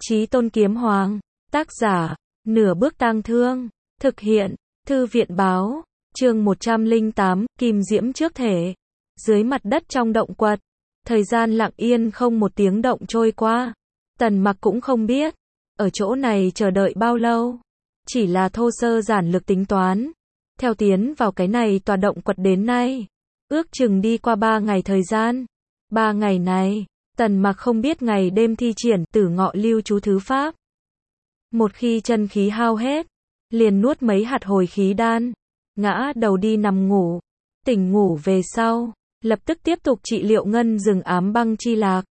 Chí Tôn Kiếm Hoàng. Tác giả, Nửa Bước Tang Thương. Thực hiện, Thư viện Báo. Chương 108, Kim Diễm trước thể. Dưới mặt đất trong động quật. Thời gian lặng yên không một tiếng động trôi qua. Tần Mặc cũng không biết. Ở chỗ này chờ đợi bao lâu. Chỉ là thô sơ giản lược tính toán. Theo tiến vào cái này tòa động quật đến nay. Ước chừng đi qua 3 ngày thời gian. 3 ngày này, Tần Mặc không biết ngày đêm thi triển Tử Ngọ Lưu Chú Thứ Pháp. Một khi chân khí hao hết, liền nuốt mấy hạt hồi khí đan, ngã đầu đi nằm ngủ. Tỉnh ngủ về sau, lập tức tiếp tục trị liệu ngân rừng ám băng chi lạc.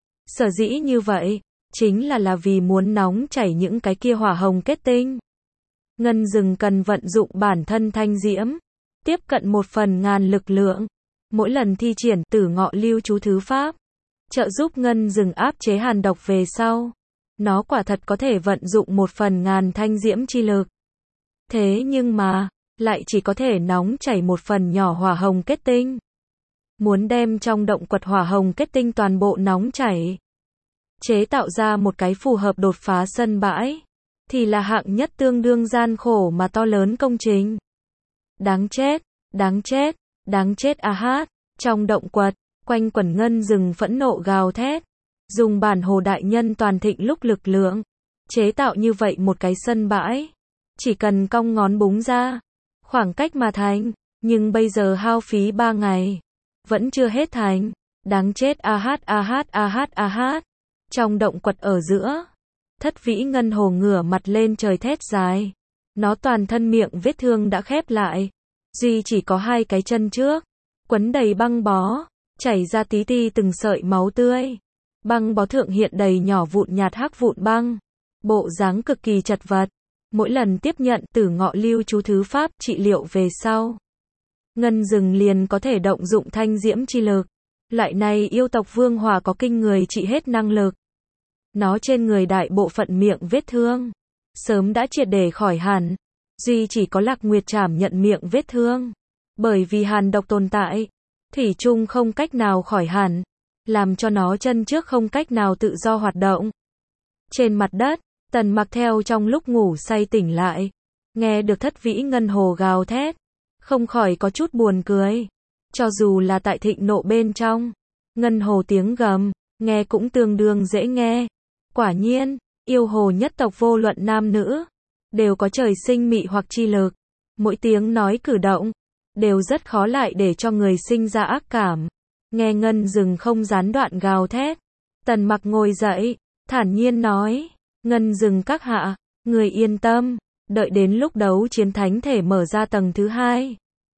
Sở dĩ như vậy, chính là vì muốn nóng chảy những cái kia hỏa hồng kết tinh. Ngân rừng cần vận dụng bản thân thanh diễm, tiếp cận 1/1000 lực lượng. Mỗi lần thi triển Tử Ngọ Lưu Chú Thứ Pháp, trợ giúp ngân rừng áp chế hàn độc về sau. Nó quả thật có thể vận dụng 1/1000 thanh diễm chi lực. Thế nhưng mà, lại chỉ có thể nóng chảy một phần nhỏ hỏa hồng kết tinh. Muốn đem trong động quật hỏa hồng kết tinh toàn bộ nóng chảy, chế tạo ra một cái phù hợp đột phá sân bãi, thì là hạng nhất tương đương gian khổ mà to lớn công trình. Đáng chết, đáng chết, đáng chết a hát. Trong động quật, quanh quẩn ngân rừng phẫn nộ gào thét. Dùng bản Hồ Đại Nhân toàn thịnh lúc lực lượng, chế tạo như vậy một cái sân bãi. Chỉ cần cong ngón búng ra, khoảng cách mà thành. Nhưng bây giờ hao phí 3 ngày, vẫn chưa hết thành. Đáng chết a hát a hát a hát a hát. Trong động quật ở giữa, Thất Vĩ Ngân Hồ ngửa mặt lên trời thét dài. Nó toàn thân miệng vết thương đã khép lại. Duy chỉ có 2 cái chân trước, quấn đầy băng bó, chảy ra tí ti từng sợi máu tươi. Băng bó thượng hiện đầy nhỏ vụn nhạt hắc vụn băng. Bộ dáng cực kỳ chật vật. Mỗi lần tiếp nhận Tử Ngọ Lưu Chú Thứ Pháp trị liệu về sau, ngân rừng liền có thể động dụng thanh diễm chi lực. Loại này yêu tộc vương hỏa có kinh người trị hết năng lực. Nó trên người đại bộ phận miệng vết thương sớm đã triệt để khỏi hẳn. Duy chỉ có Lạc Nguyệt Trảm nhận miệng vết thương, bởi vì hàn độc tồn tại, thủy chung không cách nào khỏi hẳn, làm cho nó chân trước không cách nào tự do hoạt động. Trên mặt đất, Tần Mặc theo trong lúc ngủ say tỉnh lại, nghe được Thất Vĩ Ngân Hồ gào thét, không khỏi có chút buồn cười. Cho dù là tại thịnh nộ bên trong, Ngân Hồ tiếng gầm, nghe cũng tương đương dễ nghe. Quả nhiên, yêu hồ nhất tộc vô luận nam nữ, đều có trời sinh mị hoặc chi lực. Mỗi tiếng nói cử động, đều rất khó lại để cho người sinh ra ác cảm. Nghe ngân rừng không gián đoạn gào thét, Tần Mặc ngồi dậy, thản nhiên nói, ngân rừng các hạ, người yên tâm, đợi đến lúc đấu chiến thánh thể mở ra tầng thứ 2.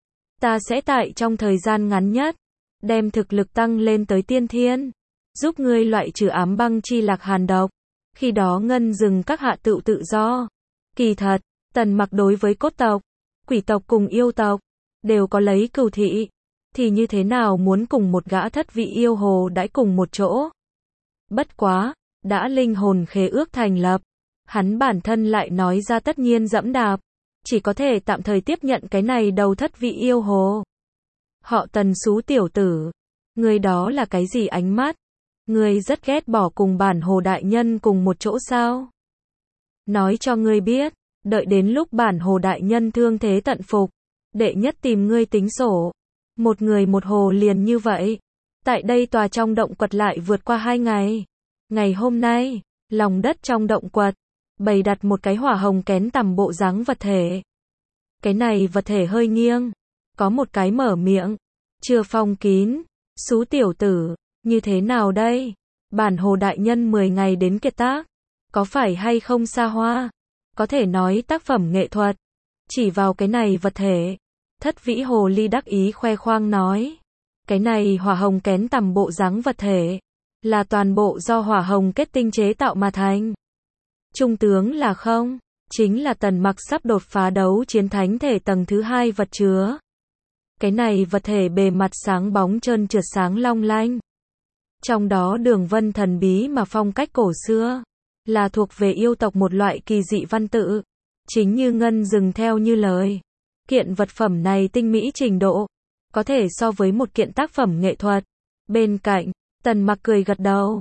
Ta sẽ tại trong thời gian ngắn nhất, đem thực lực tăng lên tới tiên thiên, giúp ngươi loại trừ ám băng chi lạc hàn độc. Khi đó ngân rừng các hạ tự do. Kỳ thật, Tần Mặc đối với cốt tộc, quỷ tộc cùng yêu tộc, đều có lấy cừu thị. Thì như thế nào muốn cùng một gã thất vị yêu hồ đãi cùng một chỗ. Bất quá, đã linh hồn khế ước thành lập, hắn bản thân lại nói ra tất nhiên dẫm đạp, chỉ có thể tạm thời tiếp nhận cái này đầu thất vị yêu hồ. Họ Tần xú tiểu tử, người đó là cái gì ánh mắt? Ngươi rất ghét bỏ cùng bản Hồ Đại Nhân cùng một chỗ sao? Nói cho ngươi biết, đợi đến lúc bản Hồ Đại Nhân thương thế tận phục, đệ nhất tìm ngươi tính sổ. Một người một hồ liền như vậy. Tại đây tòa trong động quật lại vượt qua 2 ngày. Ngày hôm nay, lòng đất trong động quật, bày đặt một cái hỏa hồng kén tằm bộ dáng vật thể. Cái này vật thể hơi nghiêng, có một cái mở miệng, chưa phong kín. Xú tiểu tử, như thế nào đây? Bản Hồ Đại Nhân 10 ngày đến kiệt tác, có phải hay không xa hoa? Có thể nói tác phẩm nghệ thuật. Chỉ vào cái này vật thể, Thất Vĩ Hồ Ly đắc ý khoe khoang nói, cái này hỏa hồng kén tằm bộ dáng vật thể, là toàn bộ do hỏa hồng kết tinh chế tạo mà thành. Trung tướng là không, chính là Tần Mặc sắp đột phá đấu chiến thánh thể tầng thứ 2 vật chứa. Cái này vật thể bề mặt sáng bóng trơn trượt sáng long lanh. Trong đó đường vân thần bí mà phong cách cổ xưa, là thuộc về yêu tộc một loại kỳ dị văn tự. Chính như ngân rừng theo như lời, kiện vật phẩm này tinh mỹ trình độ, có thể so với một kiện tác phẩm nghệ thuật. Bên cạnh, Tần Mặc cười gật đầu.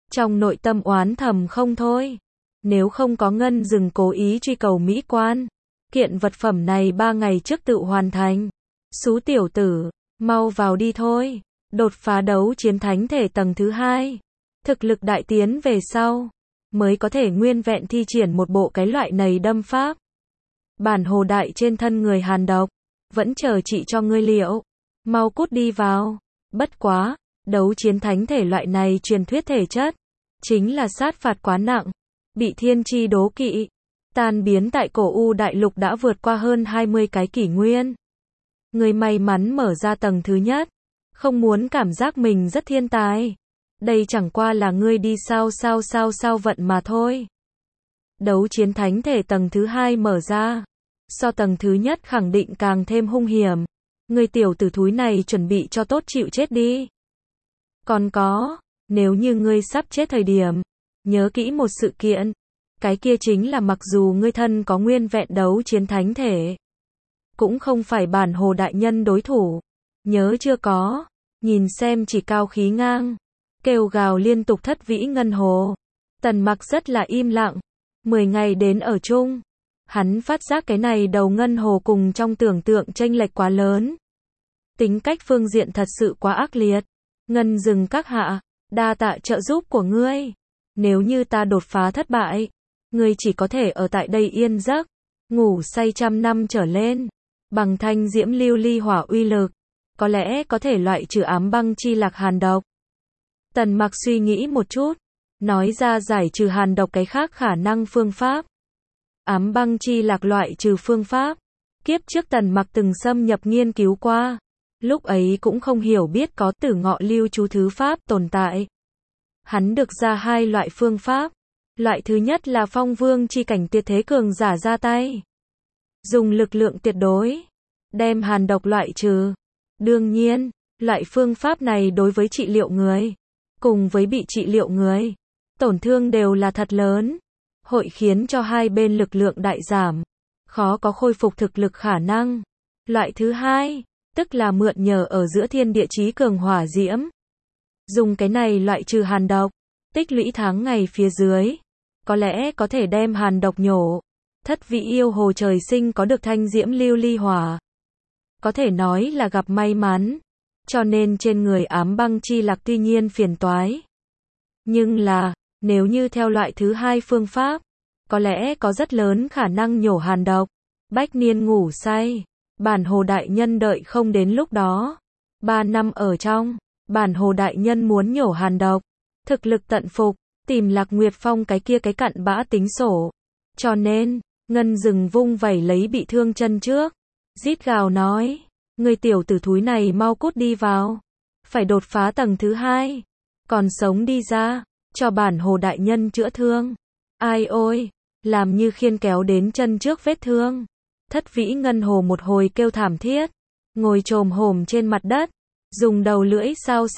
trong nội tâm oán thầm không thôi. Nếu không có Ngân Dừng cố ý truy cầu mỹ quan, kiện vật phẩm này 3 ngày trước tự hoàn thành. Xú tiểu tử, mau vào đi thôi. Đột phá đấu chiến thánh thể tầng thứ 2. Thực lực đại tiến về sau, mới có thể nguyên vẹn thi triển một bộ cái loại này đâm pháp. Bản hồ đại trên thân người hàn độc, vẫn chờ chị cho ngươi liệu. Mau cút đi vào. Bất quá, đấu chiến thánh thể loại này truyền thuyết thể chất, chính là sát phạt quá nặng, bị thiên chi đố kỵ. Tan biến tại cổ U đại lục đã vượt qua hơn 20 cái kỷ nguyên. Người may mắn mở ra tầng thứ nhất, không muốn cảm giác mình rất thiên tài. Đây chẳng qua là ngươi đi sao vận mà thôi. Đấu chiến thánh thể tầng thứ 2 mở ra, so tầng thứ nhất khẳng định càng thêm hung hiểm. Ngươi tiểu tử thúi này chuẩn bị cho tốt chịu chết đi. Còn có, nếu như ngươi sắp chết thời điểm, nhớ kỹ một sự kiện. Cái kia chính là mặc dù ngươi thân có nguyên vẹn đấu chiến thánh thể, cũng không phải bản hồ đại nhân đối thủ. Nhớ chưa có, nhìn xem chỉ cao khí ngang, kêu gào liên tục thất vĩ ngân hồ. Tần Mặc rất là im lặng. 10 ngày đến ở chung, hắn phát giác cái này đầu ngân hồ cùng trong tưởng tượng chênh lệch quá lớn. Tính cách phương diện thật sự quá ác liệt. Ngân Dừng các hạ, đa tạ trợ giúp của ngươi. Nếu như ta đột phá thất bại, ngươi chỉ có thể ở tại đây yên giấc, ngủ say trăm năm trở lên. Bằng thanh diễm lưu ly hỏa uy lực, có lẽ có thể loại trừ ám băng chi lạc hàn độc. Tần Mặc suy nghĩ một chút, nói ra giải trừ hàn độc cái khác khả năng phương pháp. Ám băng chi lạc loại trừ phương pháp, kiếp trước Tần Mặc từng xâm nhập nghiên cứu qua. Lúc ấy cũng không hiểu biết có Tử Ngọ lưu chú thứ pháp tồn tại. Hắn được ra 2 loại phương pháp. Loại thứ nhất là phong vương chi cảnh tuyệt thế cường giả ra tay, dùng lực lượng tuyệt đối, đem hàn độc loại trừ. Đương nhiên, loại phương pháp này đối với trị liệu người, cùng với bị trị liệu người, tổn thương đều là thật lớn, hội khiến cho hai bên lực lượng đại giảm, khó có khôi phục thực lực khả năng. Loại thứ hai, tức là mượn nhờ ở giữa thiên địa chí cường hỏa diễm, dùng cái này loại trừ hàn độc, tích lũy tháng ngày phía dưới, có lẽ có thể đem hàn độc nhổ. Thất vị yêu hồ trời sinh có được thanh diễm lưu ly hỏa, có thể nói là gặp may mắn, cho nên trên người ám băng chi lạc tuy nhiên phiền toái. Nhưng là, nếu như theo loại thứ hai phương pháp, có lẽ có rất lớn khả năng nhổ hàn độc. Bách niên ngủ say, bản hồ đại nhân đợi không đến lúc đó. 3 năm ở trong, bản hồ đại nhân muốn nhổ hàn độc, thực lực tận phục, tìm Lạc Nguyệt Phong cái kia cái cặn bã tính sổ. Cho nên, Ngân Dừng vung vẩy lấy bị thương chân trước, rít gào nói, người tiểu tử thúi này mau cút đi vào, phải đột phá tầng thứ 2, còn sống đi ra, cho bản hồ đại nhân chữa thương. Ai ôi, làm như khiên kéo đến chân trước vết thương. Thất vĩ ngân hồ một hồi kêu thảm thiết, ngồi chồm hổm trên mặt đất, dùng đầu lưỡi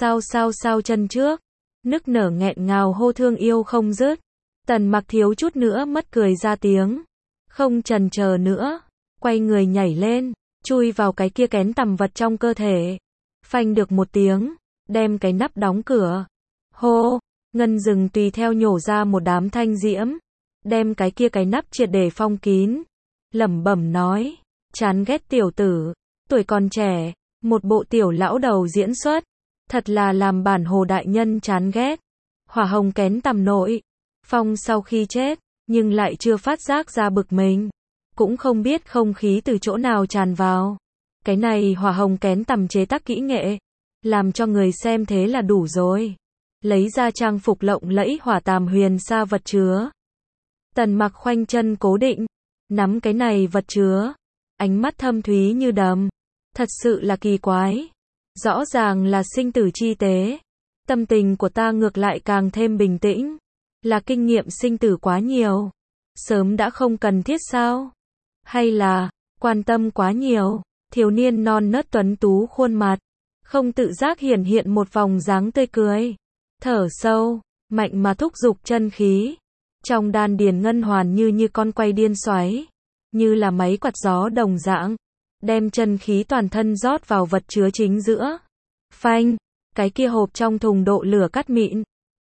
sao chân trước, nức nở nghẹn ngào hô thương yêu không dứt. Tần Mặc thiếu chút nữa mất cười ra tiếng, không chần chờ nữa, quay người nhảy lên, chui vào cái kia kén tằm vật trong cơ thể. Phanh được một tiếng, đem cái nắp đóng cửa. Hô, Ngân Dừng tùy theo nhổ ra một đám thanh diễm, đem cái kia cái nắp triệt để phong kín. Lẩm bẩm nói, chán ghét tiểu tử, tuổi còn trẻ, một bộ tiểu lão đầu diễn xuất, thật là làm bản hồ đại nhân chán ghét. Hỏa hồng kén tằm nội, Phong sau khi chết, nhưng lại chưa phát giác ra bực mình, cũng không biết không khí từ chỗ nào tràn vào. Cái này hỏa hồng kén tằm chế tác kỹ nghệ, làm cho người xem thế là đủ rồi. Lấy ra trang phục lộng lẫy hỏa tàm huyền sa vật chứa. Tần Mặc khoanh chân cố định, nắm cái này vật chứa, ánh mắt thâm thúy như đầm. Thật sự là kỳ quái. Rõ ràng là sinh tử chi tế. Tâm tình của ta ngược lại càng thêm bình tĩnh. Là kinh nghiệm sinh tử quá nhiều. Sớm đã không cần thiết sao? Hay là, quan tâm quá nhiều? Thiếu niên non nớt tuấn tú khuôn mặt, không tự giác hiển hiện một vòng dáng tươi cười. Thở sâu, mạnh mà thúc giục chân khí. Trong đan điền ngân hoàn như con quay điên xoáy, như là máy quạt gió đồng dạng, đem chân khí toàn thân rót vào vật chứa chính giữa. Phanh, cái kia hộp trong thùng độ lửa cắt mịn,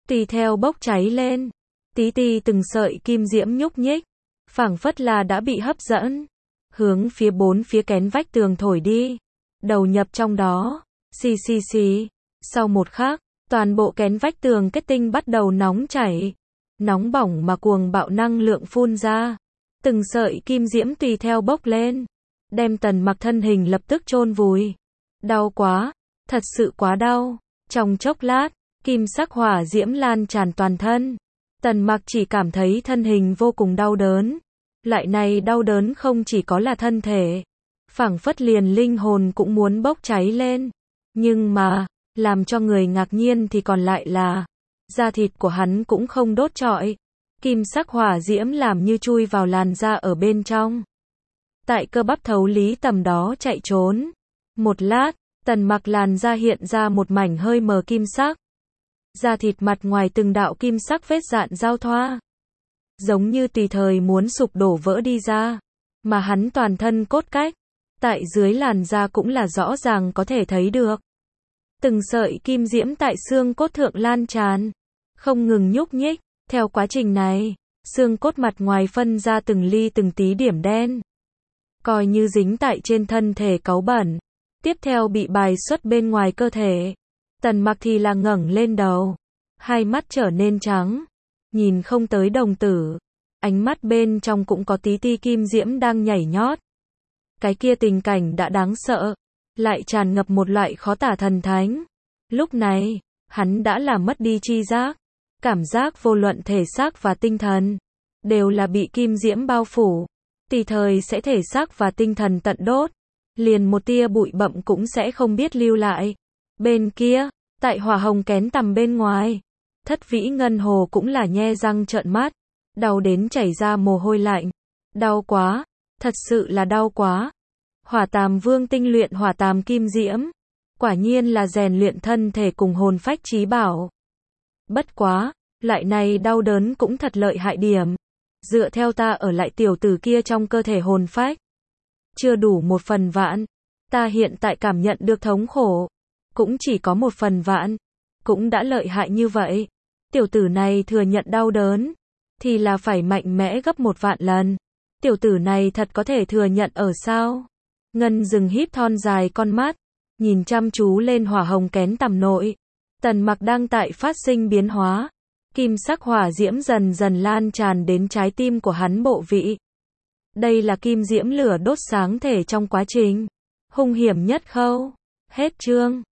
tùy theo bốc cháy lên. Tí ti từng sợi kim diễm nhúc nhích, phảng phất là đã bị hấp dẫn, hướng phía bốn phía kén vách tường thổi đi, đầu nhập trong đó. Xì xì xì. Sau một khắc, toàn bộ kén vách tường kết tinh bắt đầu nóng chảy, nóng bỏng mà cuồng bạo năng lượng phun ra. Từng sợi kim diễm tùy theo bốc lên, đem Tần Mặc thân hình lập tức chôn vùi. Đau quá, thật sự quá đau. Trong chốc lát, kim sắc hỏa diễm lan tràn toàn thân. Tần Mặc chỉ cảm thấy thân hình vô cùng đau đớn. Loại này đau đớn không chỉ có là thân thể, phảng phất liền linh hồn cũng muốn bốc cháy lên. Nhưng mà, làm cho người ngạc nhiên thì còn lại là, da thịt của hắn cũng không đốt trọi. Kim sắc hỏa diễm làm như chui vào làn da ở bên trong. Tại cơ bắp thấu lý tầm đó chạy trốn. Một lát, Tần Mặc làn da hiện ra một mảnh hơi mờ kim sắc. Da thịt mặt ngoài từng đạo kim sắc vết dạn giao thoa, giống như tùy thời muốn sụp đổ vỡ đi ra. Mà hắn toàn thân cốt cách, tại dưới làn da cũng là rõ ràng có thể thấy được. Từng sợi kim diễm tại xương cốt thượng lan tràn, không ngừng nhúc nhích. Theo quá trình này, xương cốt mặt ngoài phân ra từng ly từng tí điểm đen, coi như dính tại trên thân thể cáu bẩn. Tiếp theo bị bài xuất bên ngoài cơ thể. Tần Mặc thì là ngẩng lên đầu, hai mắt trở nên trắng, nhìn không tới đồng tử, ánh mắt bên trong cũng có tí ti kim diễm đang nhảy nhót. Cái kia tình cảnh đã đáng sợ, lại tràn ngập một loại khó tả thần thánh. Lúc này, hắn đã làm mất đi tri giác, cảm giác vô luận thể xác và tinh thần đều là bị kim diễm bao phủ, tùy thời sẽ thể xác và tinh thần tận đốt, liền một tia bụi bặm cũng sẽ không biết lưu lại. Bên kia, tại hỏa hồng kén tầm bên ngoài, Thất Vĩ Ngân Hồ cũng là nhe răng trợn mắt, đau đến chảy ra mồ hôi lạnh. Đau quá, thật sự là đau quá. Hỏa Tàm Vương tinh luyện hỏa tàm kim diễm, quả nhiên là rèn luyện thân thể cùng hồn phách chí bảo. Bất quá, loại này đau đớn cũng thật lợi hại điểm. Dựa theo ta ở lại tiểu tử kia trong cơ thể hồn phách, chưa đủ 1/1000. Ta hiện tại cảm nhận được thống khổ, cũng chỉ có 1/1000. Cũng đã lợi hại như vậy. Tiểu tử này thừa nhận đau đớn, thì là phải mạnh mẽ gấp 10000 lần. Tiểu tử này thật có thể thừa nhận ở sao? Ngân Dừng híp thon dài con mắt, nhìn chăm chú lên hỏa hồng kén tầm nội. Tần Mặc đang tại phát sinh biến hóa. Kim sắc hỏa diễm dần dần lan tràn đến trái tim của hắn bộ vị. Đây là kim diễm lửa đốt sáng thể trong quá trình hung hiểm nhất khâu. Hết chương.